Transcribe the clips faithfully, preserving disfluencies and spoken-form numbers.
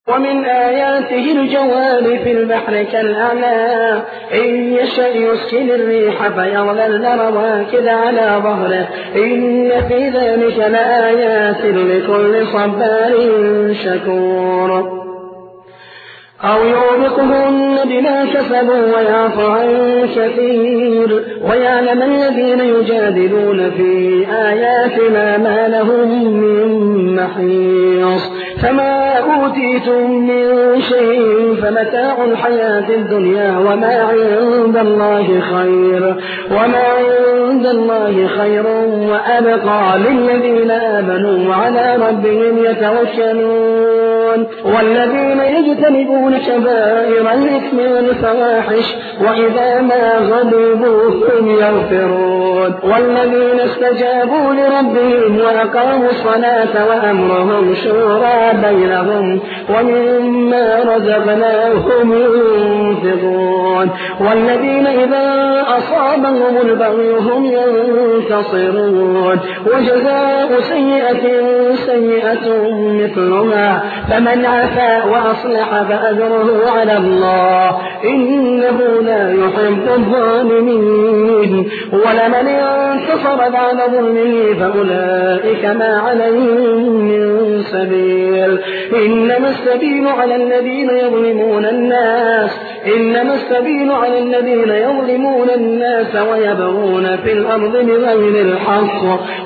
ومن آياته الجوار في البحر كالأعلام إن يشأ يسكن الريح فيظللن رواكد على ظهره إن في ذلك لآيات لكل صبار شكور أو يوبقهن بما كسبوا ويعفو عن كثير ويعلم الذين يجادلون في آياتنا ما لهم من محيص فما أوتيتم من شيء فمتاع الحياة الدنيا وما عند الله خير وما عند الله خير وأبقى للذين آمنوا وعلى ربهم يتوكلون والذين يجتنبون كبائر الإثم والفواحش وإذا ما غضبوا هم يغفرون والذين استجابوا لربهم وأقاموا الصلاة وأمرهم شورى بينهم ومما رزقناهم ينفقون والذين إذا أصابهم البغي هم ينتصرون وجزاء سيئة سيئة مثلها فمن عفا وأصلح فأجره على الله إنه لا يحب الظالمين ولمن انتصر بعد ظلمه فأولئك ما عليهم من سبيل إنما السبيل على الذين يظلمون الناس إنما السبيل على الذين يظلمون الناس ويبغون في الأرض بغير الحق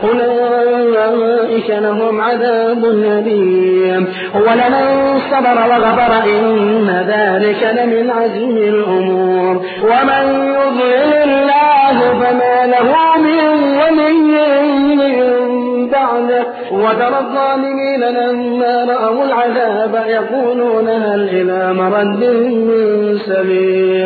أولئك لهم عذاب أليم ولمن صبر وغفر إن ذلك لمن عزم الأمور ومن يضلل الله فما له من ولي بعده وترى الظالمين لما رأوا العذاب يقولون هل إلى مرد من سبيل